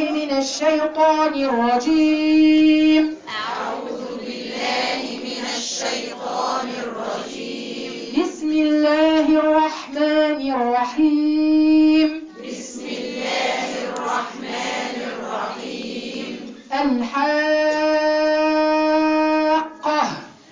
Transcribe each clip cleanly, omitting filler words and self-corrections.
من الشيطان الرجيم. أعوذ بالله من الشيطان الرجيم. بسم الله الرحمن الرحيم. بسم الله الرحمن الرحيم. الحاقة.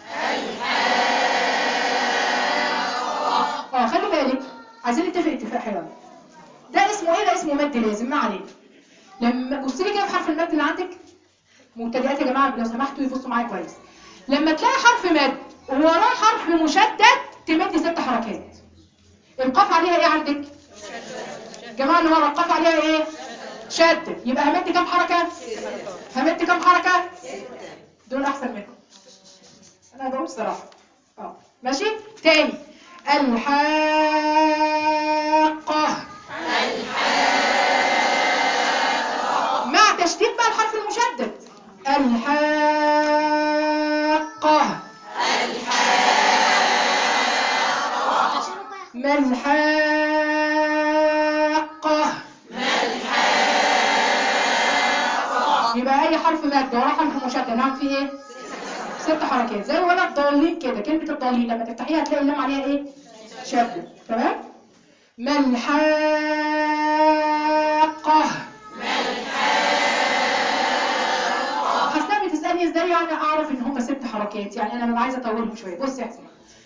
خلي بالك، عايزين نتفق اتفاق حلو. ده اسمه ايه؟ ده اسمه مد لازم، ما عليك. لما بصي لي كده في حرف المد اللي عندك، مبتدئات يا جماعه لو سمحتوا يبصوا معايا كويس. لما تلاقي حرف مد ووراه حرف مشدد تمدي 6 حركات. القاف عليها ايه عندك؟ الجماعه اللي ورا القاف عليها ايه؟ شدد. يبقى همد كام حركه؟ همد كام حركه؟ دول احسن منكم، انا بقول صراحه. ماشي. تاني. الحاقه. مع تشديد بقى الحرف المشدد. الحاقه. ما الحاقه. يبقى اي حرف مد وراه حرف مشدد هعمل فيه ايه؟ 6 حركات زي ولا الضالين كده. كلمه الضالين لما تفتحيها هتلاقي اللام عليها ايه؟ شدد. تمام. ما الحاقه. حسنا بتسالني ازاي يعني اعرف ان هم 6 حركات؟ يعني انا ببقى عايزه اطولهم شويه. بص يا حسين،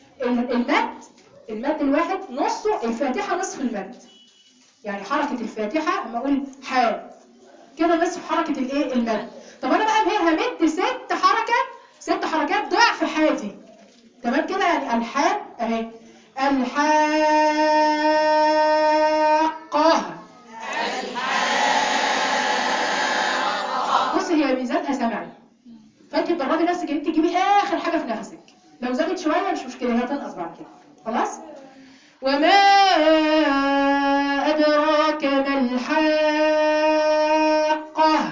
المد الواحد نصه الفاتحه، نصف المد. يعني حركه الفاتحه اما اقول حاء كده نصف حركه الايه؟ المد. طب انا بقى همد 6 حركات ضعف حادي. تمام كده. يعني الحاء اهي. الحاقه. بص هي ميزانها سمعي، فانت تدربي نفسك ان انت تجيبي اخر حاجه في نفسك. لو زادت شويه مش مشكله، هي هتنقص بعد كده. خلاص. وما ادراك ما الحاقه.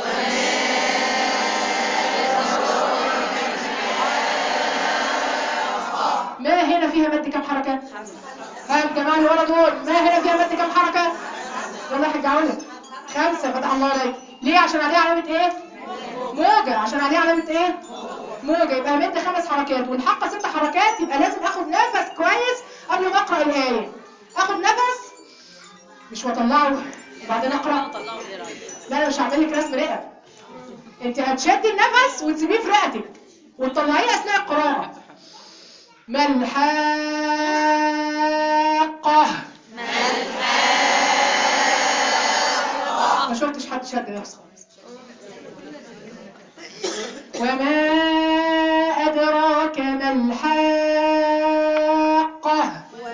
ما هنا فيها مد كم حركه؟ ها الجماعه اللي ورا دول، ما هنا فيها مد كم حركه؟ يلا يا حاج علا. 5. فتح الله عليك. ليه؟ عشان عليها علامه ايه؟ موجه. عشان عليها علامه ايه؟ موجه. يبقى همد 5 حركات والحقه 6 حركات. يبقى لازم اخد نفس كويس قبل ما اقرا الايه. اخد نفس مش واطلعه وبعدين اقرا. لا انا مش هعمل لك رسم رئه. انت هتشدي النفس وتسيبيه في رئتك وتطلعيه اثناء القراءه. ما الحاقه. ما شفتش حد شد نفسه خالص. وما أدراك ما الحاقة.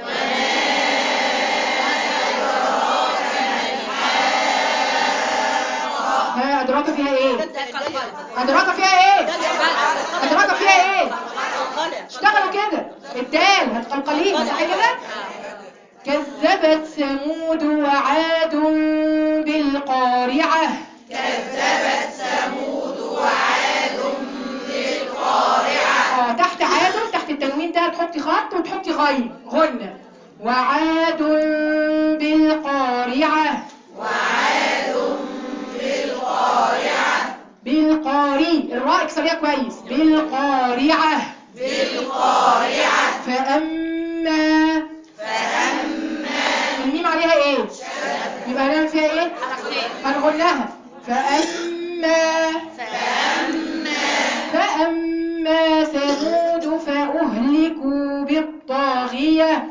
ها أدراك فيها إيه؟ أدراك فيها إيه؟ أدراك فيها إيه؟ اشتغلوا كده. الدال هتقلقليها صح كده؟ كذبت ثمود وعاد بالقارعة. كذبت ثمود وعاد بالقارعة. تحت عاد، تحت التنوين ده تحطي خط وتحطي غنة. وعاد بالقارعة. وعاد بالقارعة. بالقاري الراء اكسريها كويس. بالقارعة. بالقارعة. فأما الميم عليها ايه؟ يبقى هنعمل فيها ايه؟ هنغنها. فأما ثمود فأهلكوا بالطاغية.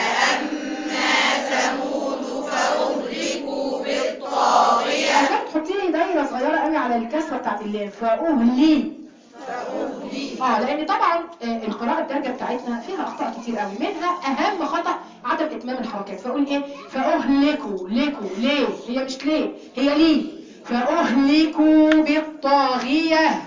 عايزاك تحطي لي دايره صغيره قوي على الكسره بتاعت اللام. فأهلي. لان طبعا القراءه الدارجه بتاعتنا فيها اخطاء كتير قوي. منها اهم خطا عدم اتمام الحركات. فاقول ايه؟ فأهلكوا. ليه؟ هي مش ليه، هي ليه. فأهلكوا بالطاغيه.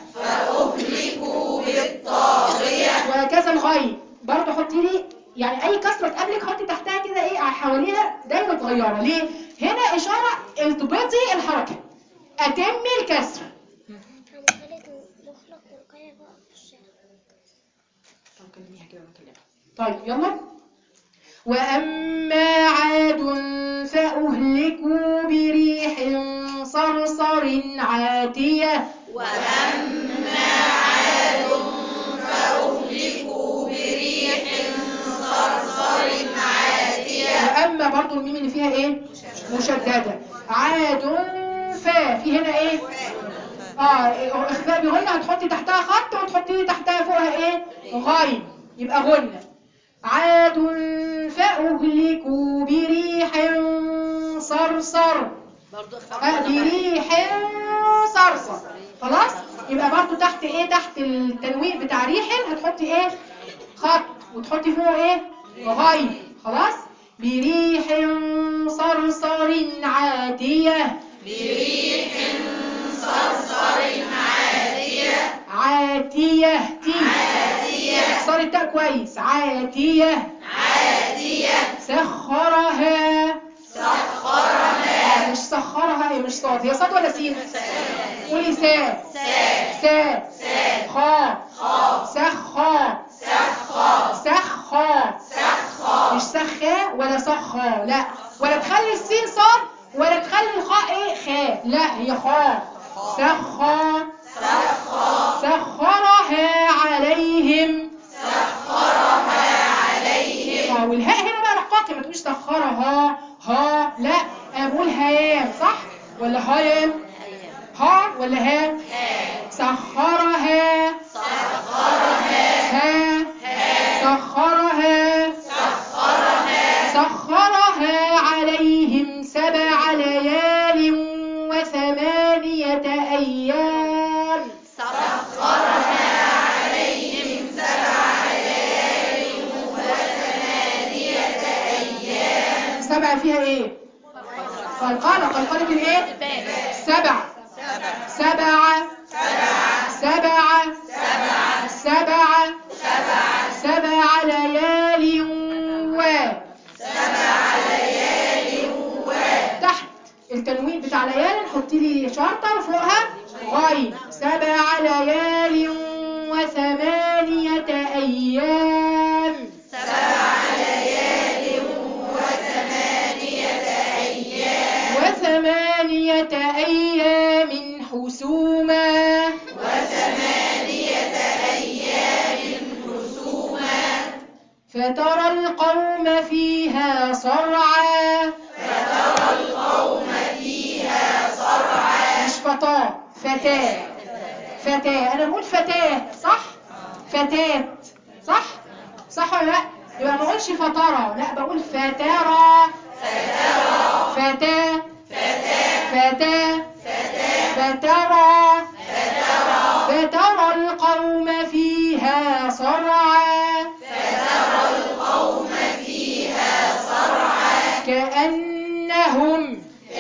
وهكذا الغين برضه حطي لي يعني اي كسره تقابلك حطي تحتها كده ايه حواليها دايره صغيره. ليه؟ هنا اشاره التبطي الحركه، اتمي الكسر. طب كلميها كده ونكلمها. طيب يلا. واما عاد فاهلكوا بريح صرصر عاتية. وأما عاد فأهلكوا بريح صرصر عاتية. وأما برضو الميم اللي فيها ايه؟ مشددة. عاد فا، في هنا ايه؟ اخفاء بغنة، هتحطي تحتها خط وتحطي تحتها فوقها ايه؟ غين، يبقى غنة. عاد فأهلكوا بريح صرصر. بريح صرصر. خلاص؟ يبقى برضو تحت ايه؟ تحت التنوين بتاع ريح هتحطي ايه؟ خط، وتحطي فوقه ايه؟ غين. خلاص؟ بريح صرصر عاتية. بريح صرصر عاتية. عاتية تي. عاتية. اكسري التاء كويس. عاتية. عاتية. سخرها. سخرها. مش سخرها، هي مش صاد، هي صاد ولا سين؟ قولي سا. سا. سا. خا. خا. سخا. سخا. سخا. سخا. مش سخا ولا سخا، لا، ولا تخلي السين صاد ولا تخلي الخاء ايه؟ خا، لا، هي خا. سخا. سخا. سخرها عليهم. سخرها عليهم. والهاء هنا بقى رقاقي، ما تقوليش سخرها ها، لا، انا بقول هيام، صح ولا هيام؟ ها ولا ها؟ سخرها. ها. سخرها. سخرها عليهم 7 ليال و8 أيام. سخرها عليهم 7 ليال و8 أيام. 7 فيها ايه؟ قلقلة. قلقلة الايه؟ 7. 7. 7 7 ليال و 7 ليال تحت التنوين بتاع ليال نحطي لي شرطة وفوقها غين. 7 ليال و8 أيام. 7 ليال و8 أيام. و8 أيام حسوما. و8 أيام حسوما. فترى القوم فيها صرعا. فترى القوم فيها صرعا. مش فتاة، فتاة. فتاة، أنا بقول فتاة صح؟ فتاة صح؟ صح ولا لا؟ يبقى ما بقولش فترى، لا، بقول فترى. فتاة. فتاة. فترى. فترى القوم فيها صرعا. فترى القوم فيها صرعا. كأنهم.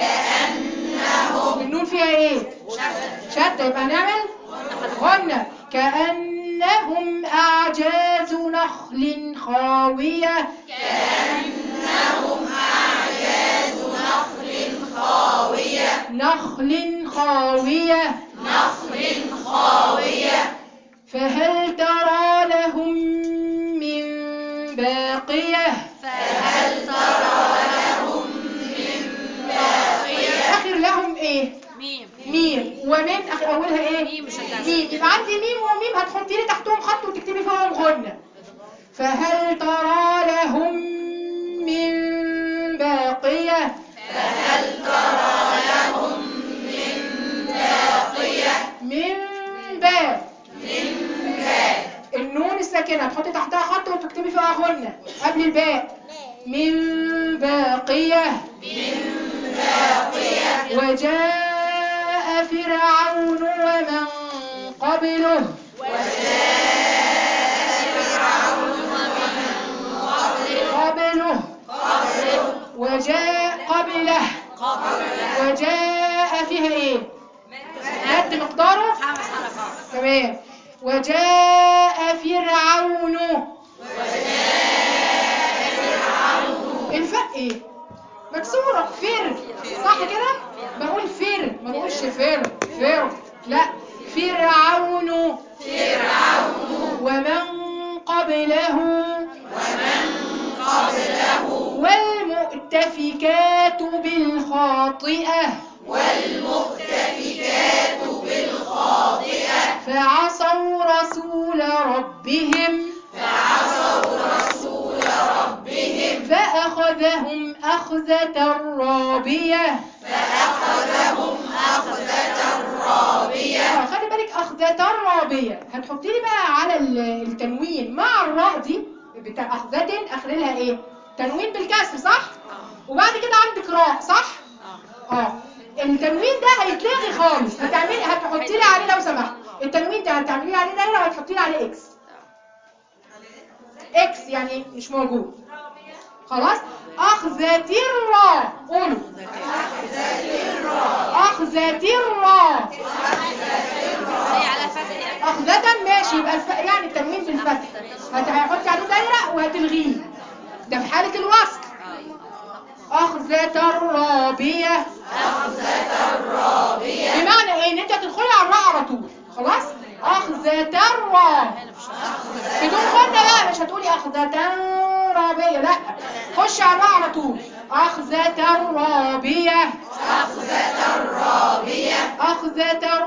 النون فيها ايه؟ شدة، يبقى هنعمل غنة. كأنهم أعجاز نخل خاوية. كأنهم أعجاز نخل خاوية. نخل خاوية. نخل خاوية. فهل ترى لهم من باقية. فهل ترى لهم من باقية. آخر لهم ايه؟ ميم. ومن أولها ايه؟ ميم. يبقى عندي ميم وميم، هتحطي لي تحتهم خط وتكتبي فيهم غنة. فهل ترى لهم من باقية. فهل ترى لهم من باقية. من باء. النون الساكنة تحطي تحتها خط وتكتبي فيها غنة قبل الباء. من باقية. وجاء فرعون ومن قبله. وجاء قبله. وجاء فيها ايه؟ مد مقداره 5 حركات. تمام. وجاء فرعون. الفاء ايه؟ مكسورة. فر، صح كده؟ بقول فر، ما بقولش فر. لا، فرعون. ومن قبله. والمؤتفكات بالخاطئة. رسول ربهم فأخذهم أخذة رابية. خلي بالك أخذة رابية، هتحطي لي بقى على التنوين مع الراء دي بتاع أخذة آخر لها ايه؟ تنوين بالكسر صح؟ وبعد كده عندك راء صح؟ التنوين ده هيتلغي خالص، هتحطي لي عليه لو سمحت التنوين ده هتعملي عليه دايره وهتحطي لي عليه اكس. اكس يعني مش موجود خلاص. أخذة الراء، قولوا أخذة الراء. أخذة ماشي، يبقى يعني التنوين بالفتح هتحطي عليه دايره وهتلغيه، ده في حالة الوصل. أخذة الرابية. بمعنى ايه؟ ان انت هتدخلي على الراء على طول خلاص. أخذة الراء بدون غنة بقى، مش هتقولي أخذة رابية، لا خش على الراء على طول. أخذة الرابية. أخذة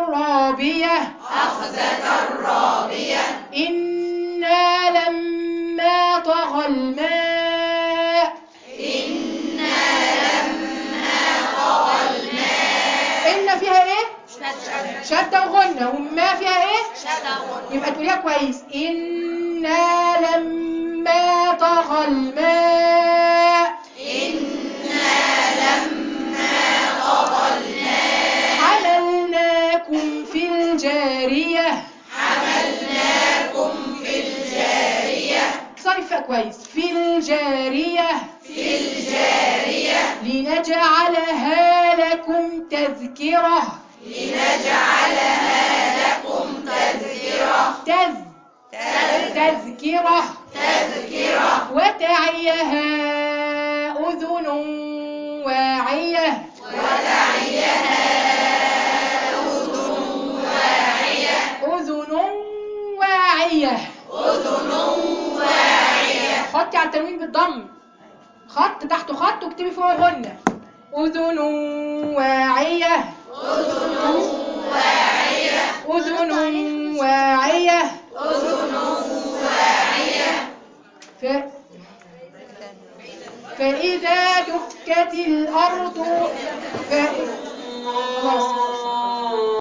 الرابية. إنا لما طغى الماء. إن فيها ايه؟ شدة وغنة، وما فيها ايه؟ يبقى تقوليها كويس. إنا لما طغى الماء. حملناكم في الجارية. اكسري الفاء كويس. في الجارية. لنجعلها لكم تذكرة. تذكرة. وتعيها أذن واعية. أذن واعية. حطي على التنوين بالضم، خط تحته خط واكتبي فوق غنة. أذن واعية. أذن واعية. فإذا دكت الأرض خلاص